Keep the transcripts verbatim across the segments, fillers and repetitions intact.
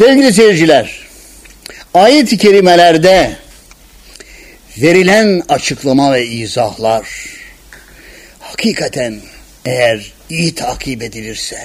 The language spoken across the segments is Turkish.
Sevgili seyirciler, ayet-i kerimelerde verilen açıklama ve izahlar hakikaten eğer iyi takip edilirse,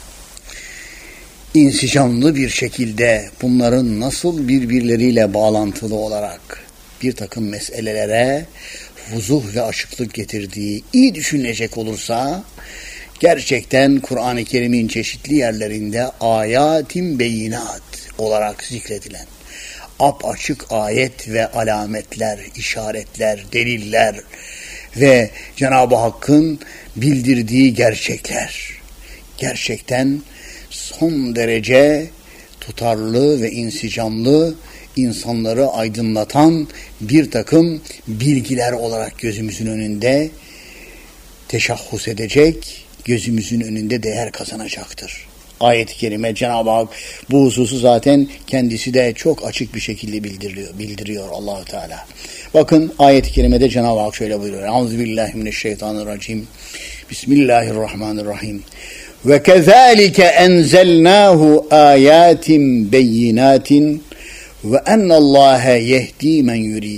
insicamlı bir şekilde bunların nasıl birbirleriyle bağlantılı olarak bir takım meselelere vuzuh ve açıklık getirdiği iyi düşünülecek olursa, gerçekten Kur'an-ı Kerim'in çeşitli yerlerinde ayatin beyinat olarak zikredilen apaçık ayet ve alametler, işaretler, deliller ve Cenab-ı Hakk'ın bildirdiği gerçekler gerçekten son derece tutarlı ve insicamlı, insanları aydınlatan bir takım bilgiler olarak gözümüzün önünde teşahhus edecek, gözümüzün önünde değer kazanacaktır. Ayet-i kerime Cenab-ı Hak bu hususu zaten kendisi de çok açık bir şekilde bildiriyor, bildiriyor Allah-u Teala. Bakın ayet-i kerimede Cenab-ı Hak şöyle buyuruyor. Euzubillahimineşşeytanirracim. Bismillahirrahmanirrahim. Ve kezalike enzelnahu ayatin beyinatin ve ennallâhe yehdi men yurid.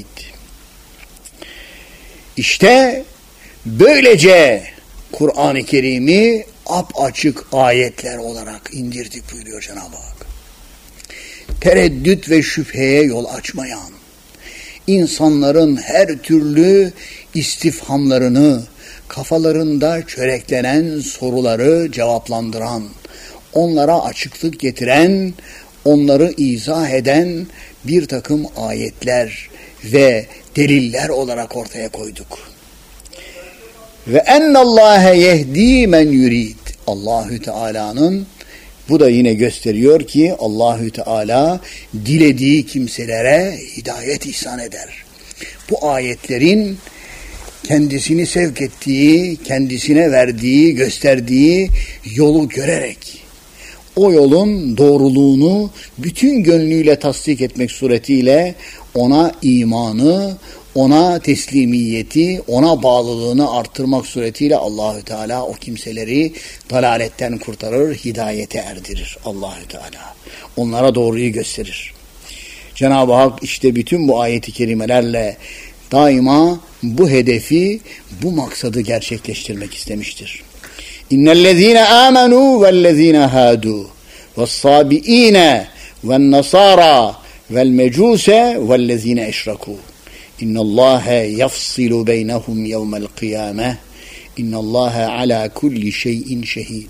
İşte böylece Kur'an-ı Kerim'i apaçık ayetler olarak indirdik buyuruyor Cenab-ı Hak. Tereddüt ve şüpheye yol açmayan, insanların her türlü istifhamlarını, kafalarında çöreklenen soruları cevaplandıran, onlara açıklık getiren, onları izah eden bir takım ayetler ve deliller olarak ortaya koyduk. Ve ennallâhe yehdi men yurid. Allahü Teala'nın bu da yine gösteriyor ki Allahü Teala dilediği kimselere hidayet ihsan eder. Bu ayetlerin kendisini sevk ettiği, kendisine verdiği, gösterdiği yolu görerek o yolun doğruluğunu bütün gönlüyle tasdik etmek suretiyle ona imanı, ona teslimiyeti, ona bağlılığını arttırmak suretiyle Allahü Teala o kimseleri dalaletten kurtarır, hidayete erdirir Allahü Teala. Onlara doğruyu gösterir. Cenab-ı Hak işte bütün bu ayeti kerimelerle daima bu hedefi, bu maksadı gerçekleştirmek istemiştir. İnnellezîne âmenû vellezîne hâdû vessabiîne vennasârâ velmecûse vellezîne eşrakû. İnnallâhe yafsilu beynehum yevmel kıyâmeh. İnnallâhe alâ kulli şeyin şehîd.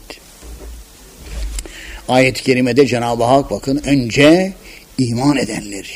Ayet-i kerimede Cenab-ı Hak bakın önce iman edenleri,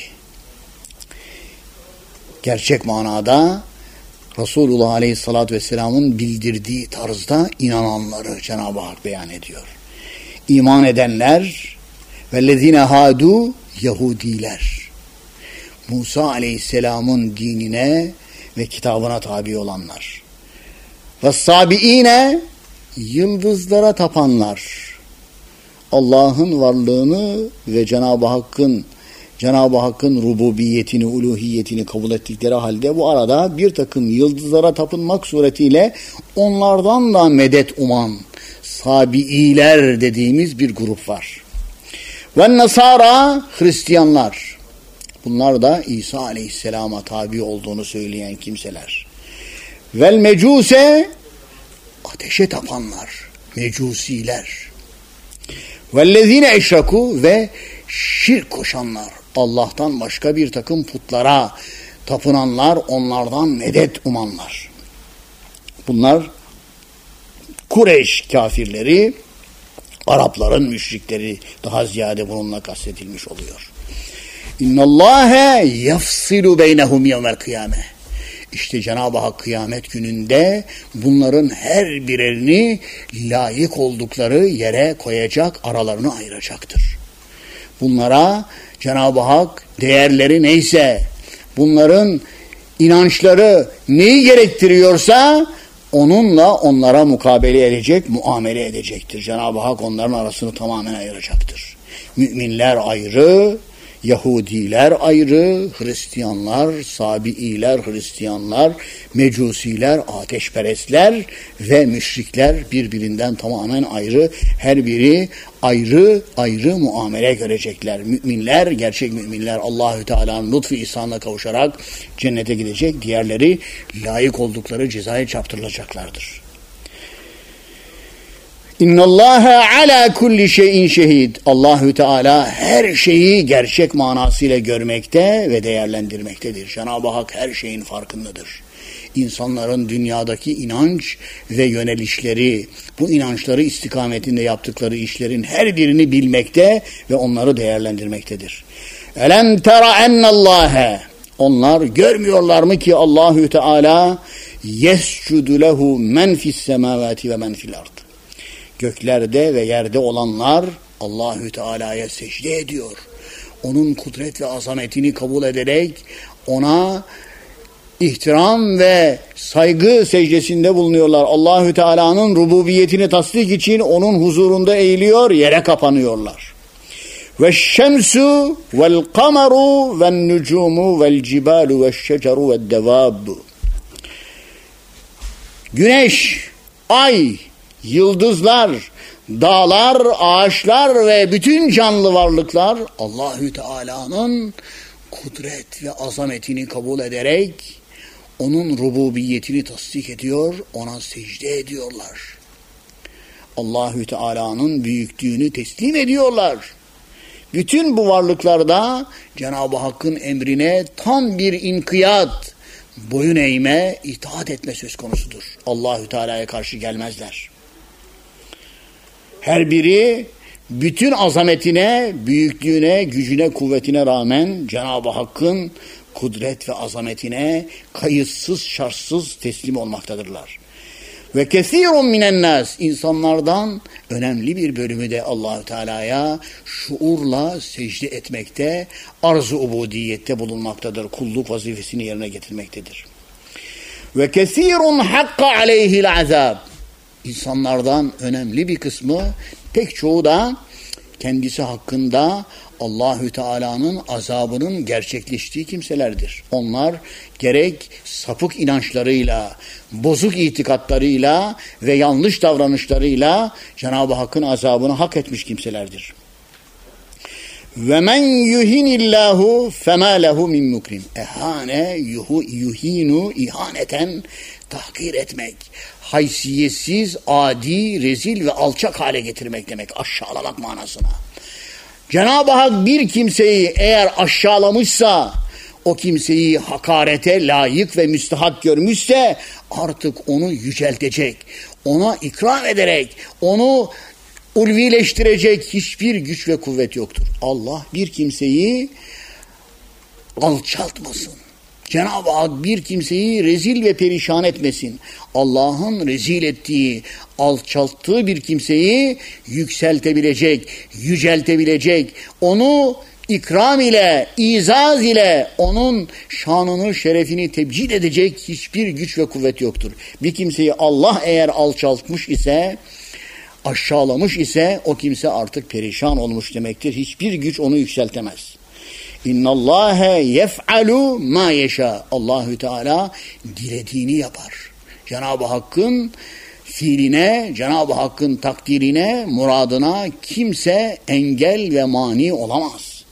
gerçek manada Resulullah Aleyhisselatü Vesselam'ın bildirdiği tarzda inananları Cenab-ı Hak beyan ediyor. İman edenler vellezîne hâdû Yahudiler. Musa Aleyhisselam'ın dinine ve kitabına tabi olanlar. Vessabiîne yıldızlara tapanlar. Allah'ın varlığını ve Cenab-ı Hakk'ın Cenab-ı Hakk'ın rububiyetini, uluhiyetini kabul ettikleri halde bu arada bir takım yıldızlara tapınmak suretiyle onlardan da medet uman sabiiler dediğimiz bir grup var. Ve Nasara Hristiyanlar. Bunlar da İsa Aleyhisselam'a tabi olduğunu söyleyen kimseler. Vel mecuse ateşe tapanlar, mecusiler. Vellezine eşraku ve şirk koşanlar. Allah'tan başka bir takım putlara tapınanlar, onlardan medet umanlar. Bunlar Kureyş kafirleri, Arapların müşrikleri daha ziyade bununla kastedilmiş oluyor. İnnallâhe yafsilu beynehum yevmel kıyâmeh. İşte Cenab-ı Hak kıyamet gününde bunların her birini layık oldukları yere koyacak, aralarını ayıracaktır. Bunlara Cenab-ı Hak değerleri neyse, bunların inançları neyi gerektiriyorsa onunla onlara mukabele edecek, muamele edecektir. Cenab-ı Hak onların arasını tamamen ayıracaktır. Müminler ayrı, Yahudiler ayrı, Hristiyanlar, Sabiiler, Hristiyanlar, Mecusiler, ateşperestler ve müşrikler birbirinden tamamen ayrı. Her biri ayrı ayrı muamele görecekler. Müminler, gerçek müminler Allahü Teala'nın lütfu ihsanına kavuşarak cennete gidecek. Diğerleri layık oldukları cezaya çarptırılacaklardır. İnnallâhe alâ kulli şeyin şehid. Allahü Teala her şeyi gerçek manasıyla görmekte ve değerlendirmektedir. Cenab-ı Hak her şeyin farkındadır. İnsanların dünyadaki inanç ve yönelişleri, bu inançları istikametinde yaptıkları işlerin her birini bilmekte ve onları değerlendirmektedir. Elem tera ennallâhe. Onlar görmüyorlar mı ki Allahü Teala yescudu lehu men fis semavati ve men fil ard. Göklerde ve yerde olanlar Allahü Teala'ya secde ediyor. Onun kudret ve azametini kabul ederek ona ihtiram ve saygı secdesinde bulunuyorlar. Allahü Teala'nın rububiyetini tasdik için onun huzurunda eğiliyor, yere kapanıyorlar. Ve şemsu vel kameru ven nucumu vel cibalu ve şeceru ve devab. Güneş, ay, yıldızlar, dağlar, ağaçlar ve bütün canlı varlıklar Allahü Teala'nın kudret ve azametini kabul ederek onun rububiyetini tasdik ediyor, ona secde ediyorlar. Allahü Teala'nın büyüklüğünü teslim ediyorlar. Bütün bu varlıklarda Cenab-ı Hakk'ın emrine tam bir inkiyat, boyun eğme, itaat etme söz konusudur. Allahü Teala'ya karşı gelmezler. Her biri bütün azametine, büyüklüğüne, gücüne, kuvvetine rağmen Cenab-ı Hakk'ın kudret ve azametine kayıtsız, şartsız teslim olmaktadırlar. Ve kesirun minen nas, insanlardan önemli bir bölümü de Allahü Teala'ya şuurla secde etmekte, arz-ı ubudiyette bulunmaktadır. Kulluk vazifesini yerine getirmektedir. Ve kesirun hakka aleyhil azab. İnsanlardan önemli bir kısmı, pek çoğu da kendisi hakkında Allahü Teala'nın azabının gerçekleştiği kimselerdir. Onlar gerek sapık inançlarıyla, bozuk itikatlarıyla ve yanlış davranışlarıyla Cenab-ı Hakk'ın azabını hak etmiş kimselerdir. Ve men yuhinillahu fema lehu min mukrim. Ehane yuhu yuhinu ihaneten, tahkir etmek, haysiyetsiz, adi, rezil ve alçak hale getirmek demek, aşağılamak manasına. Cenab-ı Hak bir kimseyi eğer aşağılamışsa, o kimseyi hakarete layık ve müstahak görmüşse artık onu yüceltecek, ona ikram ederek, onu ulvileştirecek hiçbir güç ve kuvvet yoktur. Allah bir kimseyi alçaltmasın. Cenab-ı Hak bir kimseyi rezil ve perişan etmesin. Allah'ın rezil ettiği, alçalttığı bir kimseyi yükseltebilecek, yüceltebilecek, onu ikram ile, izaz ile onun şanını, şerefini tebcid edecek hiçbir güç ve kuvvet yoktur. Bir kimseyi Allah eğer alçaltmış ise, aşağılamış ise o kimse artık perişan olmuş demektir. Hiçbir güç onu yükseltemez. İnnallâhe yef'alu mâ yeşâ. Allahü Teala dilediğini yapar. Cenab-ı Hakk'ın fiiline, Cenab-ı Hakk'ın takdirine, muradına kimse engel ve mani olamaz.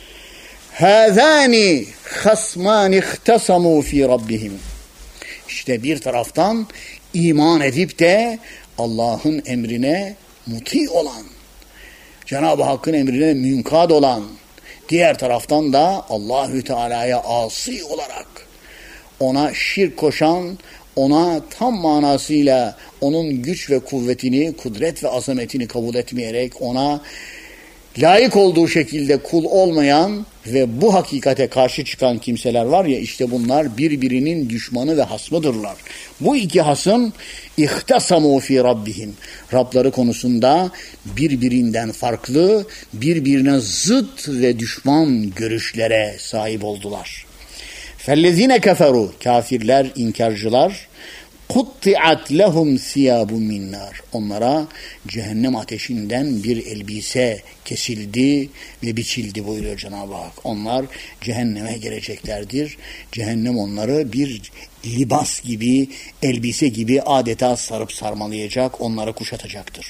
Hâzâni hasmâni ihtasamû fî rabbihim. İşte bir taraftan iman edip de Allah'ın emrine muti olan, Cenab-ı Hakk'ın emrine münkad olan, diğer taraftan da Allahü Teala'ya asi olarak ona şirk koşan, ona tam manasıyla onun güç ve kuvvetini, kudret ve azametini kabul etmeyerek ona layık olduğu şekilde kul olmayan ve bu hakikate karşı çıkan kimseler var ya, işte bunlar birbirinin düşmanı ve hasmıdırlar. Bu iki hasım ihtasamu fi rabbihim. Rabları konusunda birbirinden farklı, birbirine zıt ve düşman görüşlere sahip oldular. Fellezine keferu, kafirler, inkarcılar, kutti'at lehum siyabun min nar. Onlara cehennem ateşinden bir elbise kesildi ve biçildi buyuruyor Cenab-ı Hak. Onlar cehenneme gireceklerdir. Cehennem onları bir libas gibi, elbise gibi adeta sarıp sarmalayacak, onları kuşatacaktır.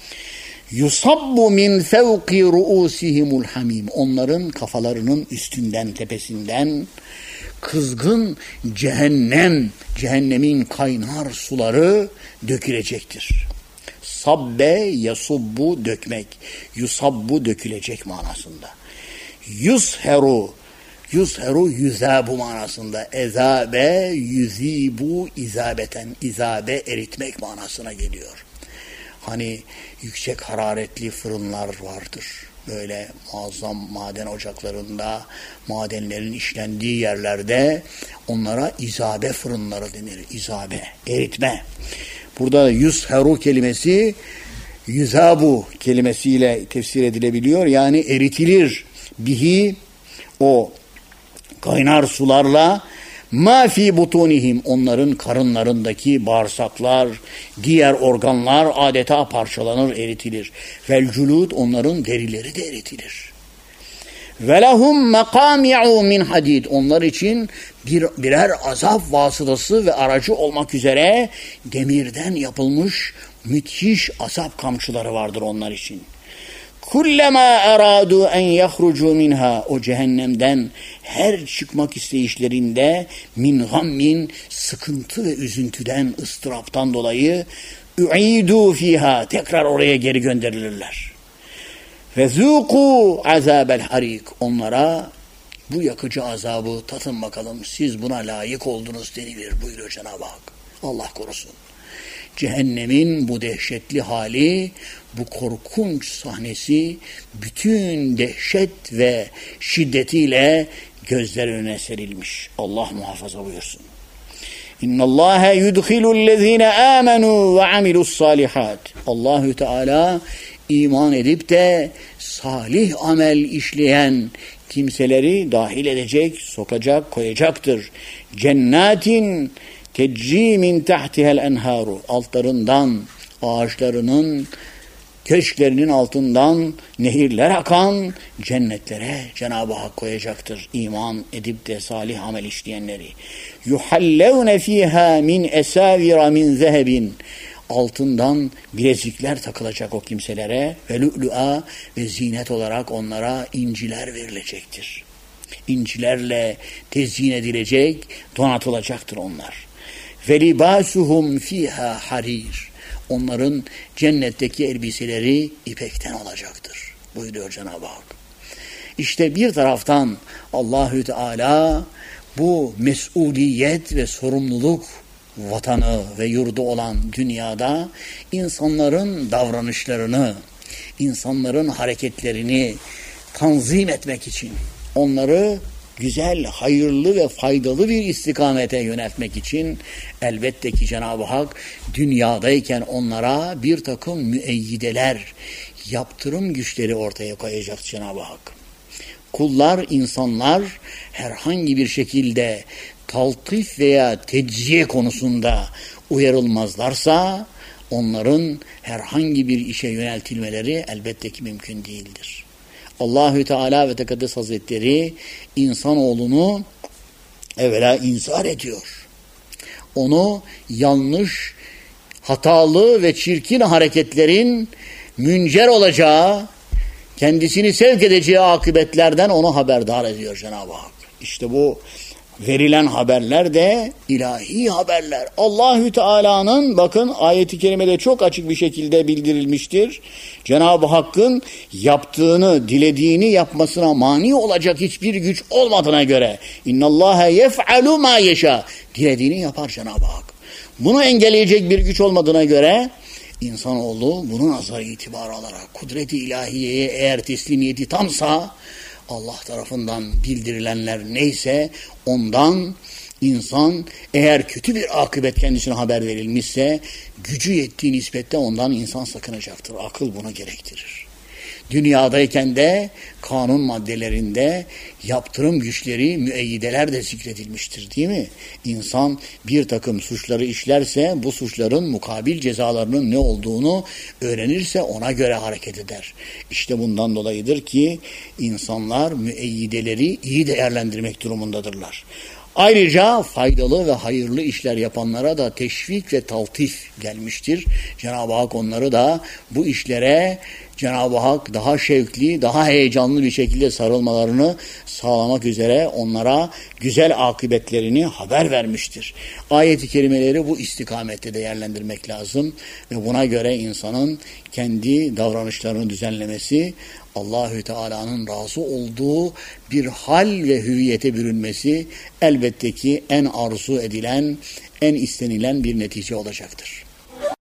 Yusabbu min fevki ruusihimul hamim. Onların kafalarının üstünden, tepesinden kızgın cehennem, cehennemin kaynar suları dökülecektir. Sabbe yasubbu dökmek, yusabbu dökülecek manasında. Yusheru, yusheru yüzabu manasında. Ezabe yüzibu izabeten, izabe eritmek manasına geliyor. Hani yüksek hararetli fırınlar vardır. Böyle muazzam maden ocaklarında, madenlerin işlendiği yerlerde onlara izabe fırınları denir. İzabe, eritme. Burada yusheru kelimesi yüzabu kelimesiyle tefsir edilebiliyor. Yani eritilir. Bihi o kaynar sularla ma fi butunihim, onların karınlarındaki bağırsaklar, diğer organlar adeta parçalanır, eritilir. Vel culud, onların derileri de eritilir. Ve lehum mekami'u min hadid, onlar için bir, birer azap vasıtası ve aracı olmak üzere demirden yapılmış müthiş azap kamçıları vardır onlar için. Kullama aradu en yahrucu minha, o cehennemden her çıkmak isteyişlerinde min gammin, sıkıntı ve üzüntüden, ıstıraptan dolayı u'idu fiha, tekrar oraya geri gönderilirler. Ve zuku azabel harik, onlara bu yakıcı azabı tatın bakalım, siz buna layık oldunuz denilir buyuruyor Cenab-ı Hak. Allah korusun. Cehennemin bu dehşetli hali, bu korkunç sahnesi bütün dehşet ve şiddetiyle gözler önüne serilmiş. Allah muhafaza buyursun. İnnallâhe yudkhilü'llezîne âmenû ve amilussâlihat. Allahü Teala iman edip de salih amel işleyen kimseleri dahil edecek, sokacak, koyacaktır. Cennetin tecri min tahtihel enharu, altlarından, ağaçlarının, köşklerinin altından nehirler akan cennetlere Cenab-ı Hak koyacaktır. İman edip de salih amel işleyenleri. Yuhallevne fiha min esavira min zehebin, altından bilezikler takılacak o kimselere ve lü'lü'a, ve zinet olarak onlara inciler verilecektir. İncilerle tezyin edilecek, donatılacaktır onlar. Ve libasuhum fiha harir, onların cennetteki elbiseleri ipekten olacaktır buyuruyor Cenab-ı Hak. İşte bir taraftan Allahü Teala bu mesuliyet ve sorumluluk vatanı ve yurdu olan dünyada insanların davranışlarını, insanların hareketlerini tanzim etmek için, onları güzel, hayırlı ve faydalı bir istikamete yöneltmek için elbette ki Cenab-ı Hak dünyadayken onlara bir takım müeyyideler, yaptırım güçleri ortaya koyacak Cenab-ı Hak. Kullar, insanlar herhangi bir şekilde taltif veya tecziye konusunda uyarılmazlarsa onların herhangi bir işe yöneltilmeleri elbette ki mümkün değildir. Allahü Teala ve Tekaddes Hazretleri insanoğlunu evvela inzar ediyor. Onu yanlış, hatalı ve çirkin hareketlerin müncer olacağı, kendisini sevk edeceği akıbetlerden onu haberdar ediyor Cenab-ı Hak. İşte bu verilen haberler de ilahi haberler. Allahü Teala'nın, bakın ayet-i kerimede çok açık bir şekilde bildirilmiştir. Cenab-ı Hakk'ın yaptığını, dilediğini yapmasına mani olacak hiçbir güç olmadığına göre innallâhe yef'alû mâ yeşâ, dilediğini yapar Cenab-ı Hak. Bunu engelleyecek bir güç olmadığına göre insanoğlu bunu nazara itibar alarak kudret-i ilahiyeye eğer teslimiyeti tamsa, Allah tarafından bildirilenler neyse ondan insan, eğer kötü bir akıbet kendisine haber verilmişse gücü yettiği nispette ondan insan sakınacaktır. Akıl bunu gerektirir. Dünyadayken de kanun maddelerinde yaptırım güçleri, müeyyideler de zikredilmiştir değil mi? İnsan bir takım suçları işlerse bu suçların mukabil cezalarının ne olduğunu öğrenirse ona göre hareket eder. İşte bundan dolayıdır ki insanlar müeyyideleri iyi değerlendirmek durumundadırlar. Ayrıca faydalı ve hayırlı işler yapanlara da teşvik ve taltif gelmiştir. Cenab-ı Hak onları da bu işlere Cenab-ı Hak daha şevkli, daha heyecanlı bir şekilde sarılmalarını sağlamak üzere onlara güzel akıbetlerini haber vermiştir. Ayet-i kerimeleri bu istikamette değerlendirmek lazım ve buna göre insanın kendi davranışlarını düzenlemesi, Allahü Teala'nın razı olduğu bir hal ve hüviyete bürünmesi elbette ki en arzu edilen, en istenilen bir netice olacaktır.